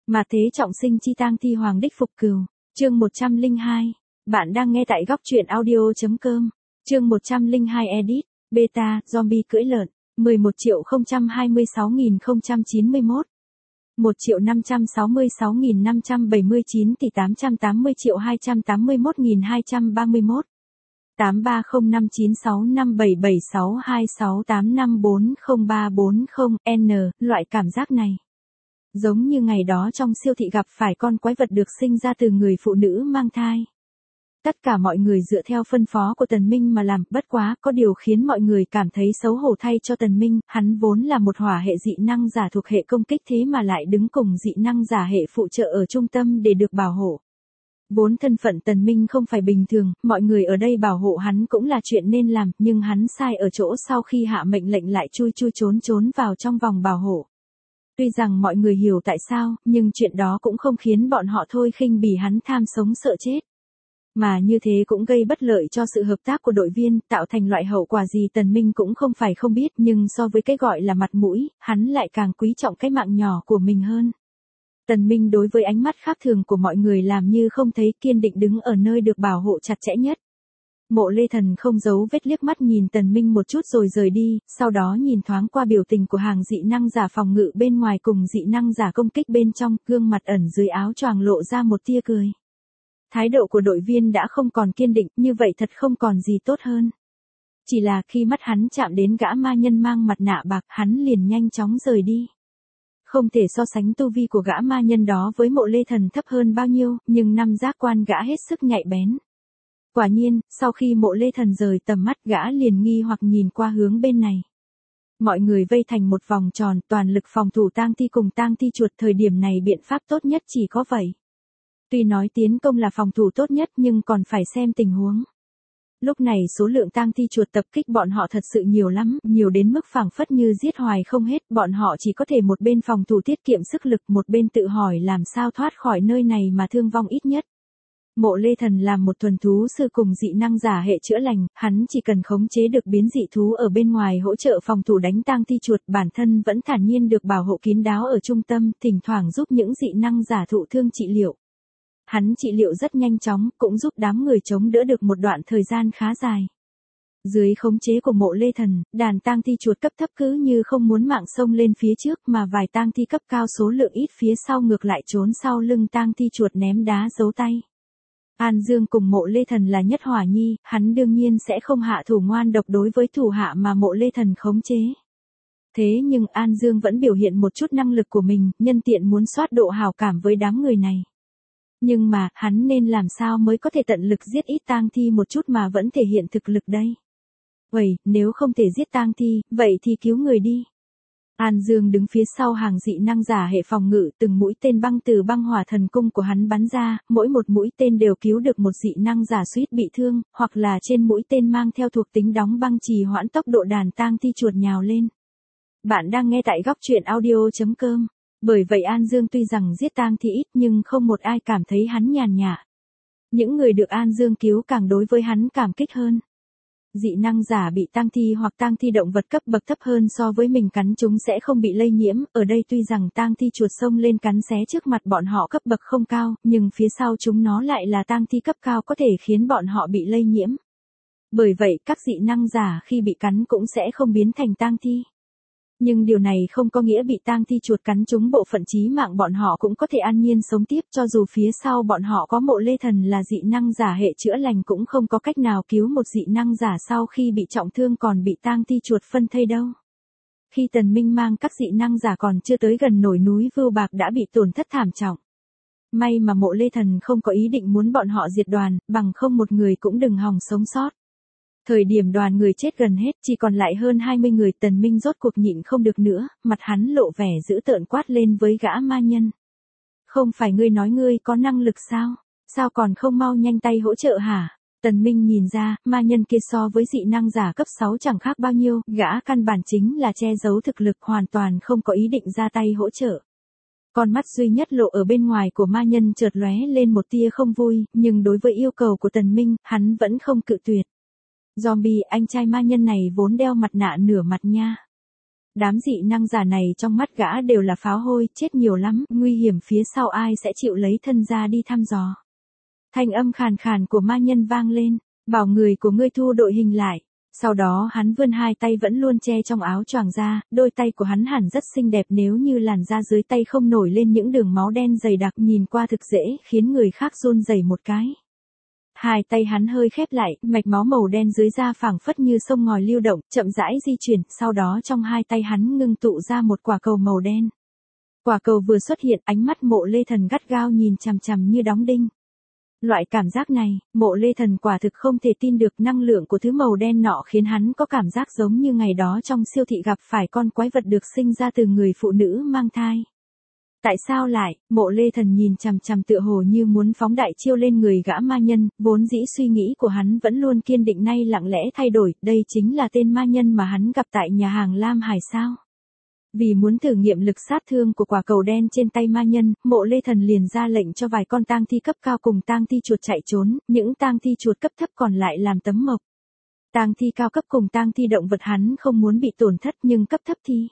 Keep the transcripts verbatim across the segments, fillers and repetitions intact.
Mà thế trọng sinh chi tang thi hoàng đích phục cừu. Chương một trăm lẻ hai. Bạn đang nghe tại góc truyện audio.com. Chương một trăm lẻ hai edit. Beta, zombie cưỡi lợn. mười một triệu không trăm hai mươi sáu nghìn không trăm chín mươi mốt. một triệu năm trăm sáu mươi sáu nghìn năm trăm bảy mươi chín tỷ tám trăm tám mươi triệu hai trăm tám mươi mốt nghìn hai trăm ba mươi mốt. tám ba không năm chín sáu năm bảy bảy sáu hai sáu tám năm bốn không ba bốn không N, loại cảm giác này. Giống như ngày đó trong siêu thị gặp phải con quái vật được sinh ra từ người phụ nữ mang thai. Tất cả mọi người dựa theo phân phó của Tần Minh mà làm, bất quá có điều khiến mọi người cảm thấy xấu hổ thay cho Tần Minh, hắn vốn là một hỏa hệ dị năng giả thuộc hệ công kích thế mà lại đứng cùng dị năng giả hệ phụ trợ ở trung tâm để được bảo hộ. Vốn thân phận Tần Minh không phải bình thường, mọi người ở đây bảo hộ hắn cũng là chuyện nên làm, nhưng hắn sai ở chỗ sau khi hạ mệnh lệnh lại chui chui trốn trốn vào trong vòng bảo hộ. Tuy rằng mọi người hiểu tại sao, nhưng chuyện đó cũng không khiến bọn họ thôi khinh bỉ hắn tham sống sợ chết. Mà như thế cũng gây bất lợi cho sự hợp tác của đội viên, tạo thành loại hậu quả gì Tần Minh cũng không phải không biết, nhưng so với cái gọi là mặt mũi, hắn lại càng quý trọng cái mạng nhỏ của mình hơn. Tần Minh đối với ánh mắt khác thường của mọi người làm như không thấy, kiên định đứng ở nơi được bảo hộ chặt chẽ nhất. Mộ Lê Thần không giấu vết liếc mắt nhìn Tần Minh một chút rồi rời đi, sau đó nhìn thoáng qua biểu tình của hàng dị năng giả phòng ngự bên ngoài cùng dị năng giả công kích bên trong, gương mặt ẩn dưới áo choàng lộ ra một tia cười. Thái độ của đội viên đã không còn kiên định, như vậy thật không còn gì tốt hơn. Chỉ là khi mắt hắn chạm đến gã ma nhân mang mặt nạ bạc, hắn liền nhanh chóng rời đi. Không thể so sánh tu vi của gã ma nhân đó với Mộ Lê Thần thấp hơn bao nhiêu, nhưng năm giác quan gã hết sức nhạy bén. Quả nhiên, sau khi Mộ Lê Thần rời tầm mắt, gã liền nghi hoặc nhìn qua hướng bên này. Mọi người vây thành một vòng tròn, toàn lực phòng thủ tang thi cùng tang thi chuột, thời điểm này biện pháp tốt nhất chỉ có vậy. Tuy nói tiến công là phòng thủ tốt nhất nhưng còn phải xem tình huống. Lúc này số lượng tang thi chuột tập kích bọn họ thật sự nhiều lắm, nhiều đến mức phảng phất như giết hoài không hết, bọn họ chỉ có thể một bên phòng thủ tiết kiệm sức lực, một bên tự hỏi làm sao thoát khỏi nơi này mà thương vong ít nhất. Mộ Lê Thần làm một thuần thú sư cùng dị năng giả hệ chữa lành, hắn chỉ cần khống chế được biến dị thú ở bên ngoài hỗ trợ phòng thủ đánh tang thi chuột, bản thân vẫn thản nhiên được bảo hộ kín đáo ở trung tâm, thỉnh thoảng giúp những dị năng giả thụ thương trị liệu. Hắn trị liệu rất nhanh chóng, cũng giúp đám người chống đỡ được một đoạn thời gian khá dài. Dưới khống chế của Mộ Lê Thần, đàn tang thi chuột cấp thấp cứ như không muốn mạng xông lên phía trước, mà vài tang thi cấp cao số lượng ít phía sau ngược lại trốn sau lưng tang thi chuột ném đá giấu tay. An Dương cùng Mộ Lê Thần là nhất hỏa nhi, hắn đương nhiên sẽ không hạ thủ ngoan độc đối với thủ hạ mà Mộ Lê Thần khống chế. Thế nhưng An Dương vẫn biểu hiện một chút năng lực của mình, nhân tiện muốn soát độ hảo cảm với đám người này. Nhưng mà, hắn nên làm sao mới có thể tận lực giết ít tang thi một chút mà vẫn thể hiện thực lực đây? Vậy, nếu không thể giết tang thi, vậy thì cứu người đi. An Dương đứng phía sau hàng dị năng giả hệ phòng ngự, từng mũi tên băng từ băng hỏa thần cung của hắn bắn ra, mỗi một mũi tên đều cứu được một dị năng giả suýt bị thương, hoặc là trên mũi tên mang theo thuộc tính đóng băng trì hoãn tốc độ đàn tang thi chuột nhào lên. Bạn đang nghe tại góc truyện audio.com. Bởi vậy An Dương tuy rằng giết tang thi ít nhưng không một ai cảm thấy hắn nhàn nhã. Những người được An Dương cứu càng đối với hắn cảm kích hơn. Dị năng giả bị tang thi hoặc tang thi động vật cấp bậc thấp hơn so với mình cắn chúng sẽ không bị lây nhiễm, ở đây tuy rằng tang thi chuột xông lên cắn xé trước mặt bọn họ cấp bậc không cao, nhưng phía sau chúng nó lại là tang thi cấp cao có thể khiến bọn họ bị lây nhiễm. Bởi vậy các dị năng giả khi bị cắn cũng sẽ không biến thành tang thi. Nhưng điều này không có nghĩa bị tang thi chuột cắn trúng bộ phận chí mạng bọn họ cũng có thể an nhiên sống tiếp, cho dù phía sau bọn họ có Mộ Lê Thần là dị năng giả hệ chữa lành cũng không có cách nào cứu một dị năng giả sau khi bị trọng thương còn bị tang thi chuột phân thây đâu. Khi Tần Minh mang các dị năng giả còn chưa tới gần nổi núi Vưu Bạc đã bị tổn thất thảm trọng. May mà Mộ Lê Thần không có ý định muốn bọn họ diệt đoàn, bằng không một người cũng đừng hòng sống sót. Thời điểm đoàn người chết gần hết, chỉ còn lại hơn hai mươi người, Tần Minh rốt cuộc nhịn không được nữa, mặt hắn lộ vẻ dữ tợn quát lên với gã ma nhân. Không phải ngươi nói ngươi có năng lực sao? Sao còn không mau nhanh tay hỗ trợ hả? Tần Minh nhìn ra, ma nhân kia so với dị năng giả cấp sáu chẳng khác bao nhiêu, gã căn bản chính là che giấu thực lực, hoàn toàn không có ý định ra tay hỗ trợ. Con mắt duy nhất lộ ở bên ngoài của ma nhân chợt lóe lên một tia không vui, nhưng đối với yêu cầu của Tần Minh, hắn vẫn không cự tuyệt. Zombie, anh trai ma nhân này vốn đeo mặt nạ nửa mặt nha. Đám dị năng giả này trong mắt gã đều là pháo hôi, chết nhiều lắm, nguy hiểm phía sau ai sẽ chịu lấy thân ra đi thăm dò. Thanh âm khàn khàn của ma nhân vang lên, bảo người của ngươi thu đội hình lại. Sau đó hắn vươn hai tay vẫn luôn che trong áo choàng ra, đôi tay của hắn hẳn rất xinh đẹp nếu như làn da dưới tay không nổi lên những đường máu đen dày đặc nhìn qua thực dễ khiến người khác run rẩy một cái. Hai tay hắn hơi khép lại, mạch máu màu đen dưới da phảng phất như sông ngòi lưu động, chậm rãi di chuyển, sau đó trong hai tay hắn ngưng tụ ra một quả cầu màu đen. Quả cầu vừa xuất hiện, ánh mắt Mộ Lê Thần gắt gao nhìn chằm chằm như đóng đinh. Loại cảm giác này, Mộ Lê Thần quả thực không thể tin được, năng lượng của thứ màu đen nọ khiến hắn có cảm giác giống như ngày đó trong siêu thị gặp phải con quái vật được sinh ra từ người phụ nữ mang thai. Tại sao lại, Mộ Lê Thần nhìn chằm chằm tựa hồ như muốn phóng đại chiêu lên người gã ma nhân, vốn dĩ suy nghĩ của hắn vẫn luôn kiên định nay lặng lẽ thay đổi, đây chính là tên ma nhân mà hắn gặp tại nhà hàng Lam Hải sao. Vì muốn thử nghiệm lực sát thương của quả cầu đen trên tay ma nhân, Mộ Lê Thần liền ra lệnh cho vài con tang thi cấp cao cùng tang thi chuột chạy trốn, những tang thi chuột cấp thấp còn lại làm tấm mộc. Tang thi cao cấp cùng tang thi động vật hắn không muốn bị tổn thất nhưng cấp thấp thì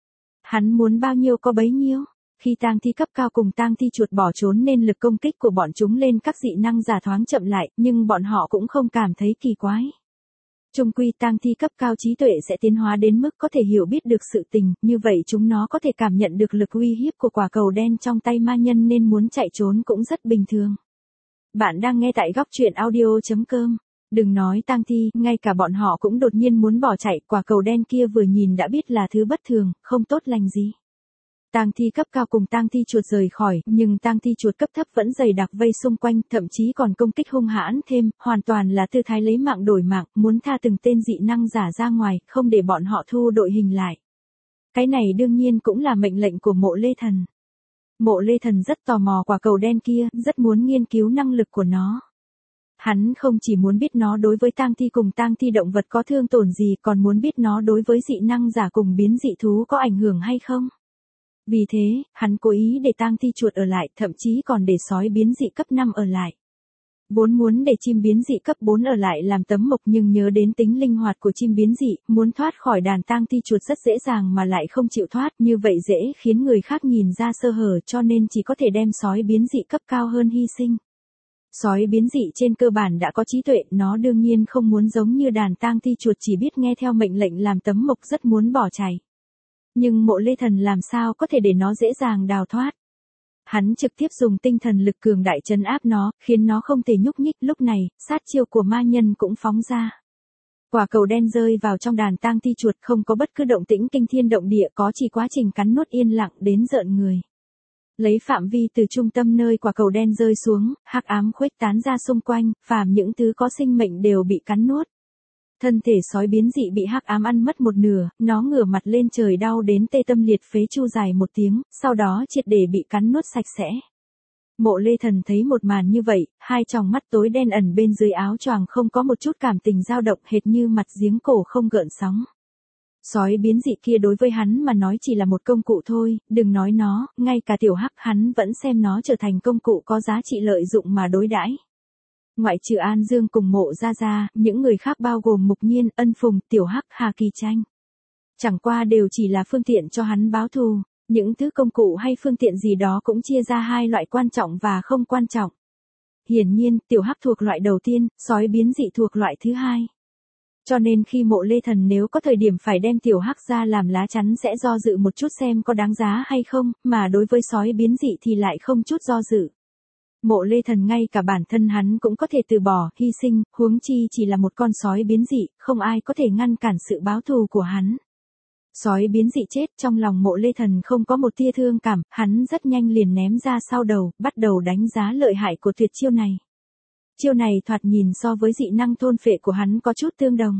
hắn muốn bao nhiêu có bấy nhiêu. Khi tang thi cấp cao cùng tang thi chuột bỏ trốn nên lực công kích của bọn chúng lên các dị năng giả thoáng chậm lại, nhưng bọn họ cũng không cảm thấy kỳ quái. Chung quy tang thi cấp cao trí tuệ sẽ tiến hóa đến mức có thể hiểu biết được sự tình, như vậy chúng nó có thể cảm nhận được lực uy hiếp của quả cầu đen trong tay ma nhân nên muốn chạy trốn cũng rất bình thường. Bạn đang nghe tại góc truyện audio chấm com. Đừng nói tang thi, ngay cả bọn họ cũng đột nhiên muốn bỏ chạy, quả cầu đen kia vừa nhìn đã biết là thứ bất thường, không tốt lành gì. Tang thi cấp cao cùng tang thi chuột rời khỏi, nhưng tang thi chuột cấp thấp vẫn dày đặc vây xung quanh, thậm chí còn công kích hung hãn thêm, hoàn toàn là tư thái lấy mạng đổi mạng, muốn tha từng tên dị năng giả ra ngoài, không để bọn họ thu đội hình lại. Cái này đương nhiên cũng là mệnh lệnh của Mộ Lê Thần. Mộ Lê Thần rất tò mò quả cầu đen kia, rất muốn nghiên cứu năng lực của nó. Hắn không chỉ muốn biết nó đối với tang thi cùng tang thi động vật có thương tổn gì, còn muốn biết nó đối với dị năng giả cùng biến dị thú có ảnh hưởng hay không. Vì thế, hắn cố ý để tang thi chuột ở lại, thậm chí còn để sói biến dị cấp năm ở lại. Vốn muốn để chim biến dị cấp bốn ở lại làm tấm mộc nhưng nhớ đến tính linh hoạt của chim biến dị, muốn thoát khỏi đàn tang thi chuột rất dễ dàng mà lại không chịu thoát, như vậy dễ khiến người khác nhìn ra sơ hở cho nên chỉ có thể đem sói biến dị cấp cao hơn hy sinh. Sói biến dị trên cơ bản đã có trí tuệ, nó đương nhiên không muốn giống như đàn tang thi chuột chỉ biết nghe theo mệnh lệnh làm tấm mộc rất muốn bỏ chạy. Nhưng Mộ Lê Thần làm sao có thể để nó dễ dàng đào thoát. Hắn trực tiếp dùng tinh thần lực cường đại trấn áp nó, khiến nó không thể nhúc nhích. Lúc này, sát chiêu của ma nhân cũng phóng ra. Quả cầu đen rơi vào trong đàn tang thi chuột, không có bất cứ động tĩnh kinh thiên động địa, có chỉ quá trình cắn nuốt yên lặng đến rợn người. Lấy phạm vi từ trung tâm nơi quả cầu đen rơi xuống, hắc ám khuếch tán ra xung quanh, phàm những thứ có sinh mệnh đều bị cắn nuốt. Thân thể sói biến dị bị hắc ám ăn mất một nửa, nó ngửa mặt lên trời đau đến tê tâm liệt phế chu dài một tiếng, sau đó triệt để bị cắn nuốt sạch sẽ. Mộ Lê Thần thấy một màn như vậy, hai tròng mắt tối đen ẩn bên dưới áo choàng không có một chút cảm tình dao động, hệt như mặt giếng cổ không gợn sóng. Sói biến dị kia đối với hắn mà nói chỉ là một công cụ thôi, đừng nói nó, ngay cả tiểu hắc hắn vẫn xem nó trở thành công cụ có giá trị lợi dụng mà đối đãi. Ngoại trừ An Dương cùng Mộ Gia Gia, những người khác bao gồm Mục Nhiên, Ân Phùng, Tiểu Hắc, Hà Kỳ Tranh. Chẳng qua đều chỉ là phương tiện cho hắn báo thù, những thứ công cụ hay phương tiện gì đó cũng chia ra hai loại quan trọng và không quan trọng. Hiển nhiên, Tiểu Hắc thuộc loại đầu tiên, sói biến dị thuộc loại thứ hai. Cho nên khi Mộ Lê Thần nếu có thời điểm phải đem Tiểu Hắc ra làm lá chắn sẽ do dự một chút xem có đáng giá hay không, mà đối với sói biến dị thì lại không chút do dự. Mộ Lê Thần ngay cả bản thân hắn cũng có thể từ bỏ, hy sinh, huống chi chỉ là một con sói biến dị, không ai có thể ngăn cản sự báo thù của hắn. Sói biến dị chết, trong lòng Mộ Lê Thần không có một tia thương cảm, hắn rất nhanh liền ném ra sau đầu, bắt đầu đánh giá lợi hại của tuyệt chiêu này. Chiêu này thoạt nhìn so với dị năng thôn phệ của hắn có chút tương đồng.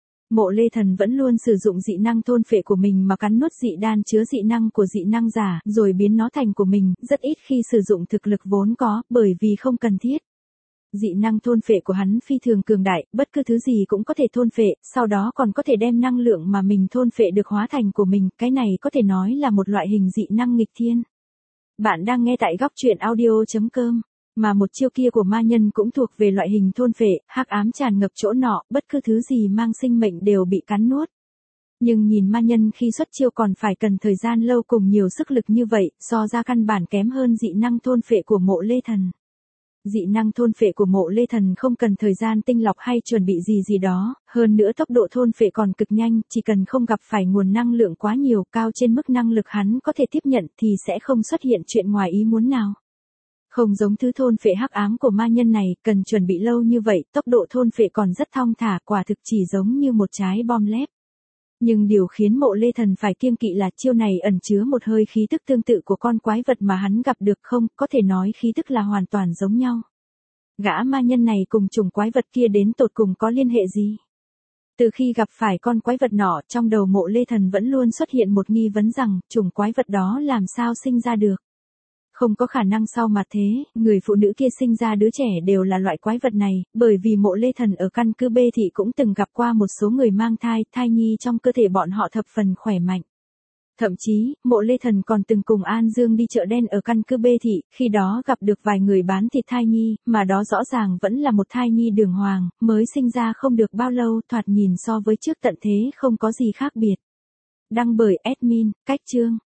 Mộ Lê Thần vẫn luôn sử dụng dị năng thôn phệ của mình mà cắn nuốt dị đan chứa dị năng của dị năng giả, rồi biến nó thành của mình, rất ít khi sử dụng thực lực vốn có, bởi vì không cần thiết. Dị năng thôn phệ của hắn phi thường cường đại, bất cứ thứ gì cũng có thể thôn phệ, sau đó còn có thể đem năng lượng mà mình thôn phệ được hóa thành của mình, cái này có thể nói là một loại hình dị năng nghịch thiên. Bạn đang nghe tại góc truyện audio chấm com. Mà một chiêu kia của ma nhân cũng thuộc về loại hình thôn phệ, hắc ám tràn ngập chỗ nọ, bất cứ thứ gì mang sinh mệnh đều bị cắn nuốt. Nhưng nhìn ma nhân khi xuất chiêu còn phải cần thời gian lâu cùng nhiều sức lực như vậy, so ra căn bản kém hơn dị năng thôn phệ của Mộ Lê Thần. Dị năng thôn phệ của Mộ Lê Thần không cần thời gian tinh lọc hay chuẩn bị gì gì đó, hơn nữa tốc độ thôn phệ còn cực nhanh, chỉ cần không gặp phải nguồn năng lượng quá nhiều cao trên mức năng lực hắn có thể tiếp nhận thì sẽ không xuất hiện chuyện ngoài ý muốn nào. Không giống thứ thôn phệ hắc ám của ma nhân này, cần chuẩn bị lâu như vậy, tốc độ thôn phệ còn rất thong thả, quả thực chỉ giống như một trái bom lép. Nhưng điều khiến Mộ Lê Thần phải kiêng kỵ là chiêu này ẩn chứa một hơi khí tức tương tự của con quái vật mà hắn gặp được, không, có thể nói khí tức là hoàn toàn giống nhau. Gã ma nhân này cùng chủng quái vật kia đến tột cùng có liên hệ gì? Từ khi gặp phải con quái vật nọ, trong đầu Mộ Lê Thần vẫn luôn xuất hiện một nghi vấn rằng, chủng quái vật đó làm sao sinh ra được. Không có khả năng sau mà thế, người phụ nữ kia sinh ra đứa trẻ đều là loại quái vật này, bởi vì Mộ Lê Thần ở căn cứ B thị cũng từng gặp qua một số người mang thai, thai nhi trong cơ thể bọn họ thập phần khỏe mạnh. Thậm chí, Mộ Lê Thần còn từng cùng An Dương đi chợ đen ở căn cứ B thị, khi đó gặp được vài người bán thịt thai nhi, mà đó rõ ràng vẫn là một thai nhi đường hoàng, mới sinh ra không được bao lâu, thoạt nhìn so với trước tận thế không có gì khác biệt. Đăng bởi admin, cách chương.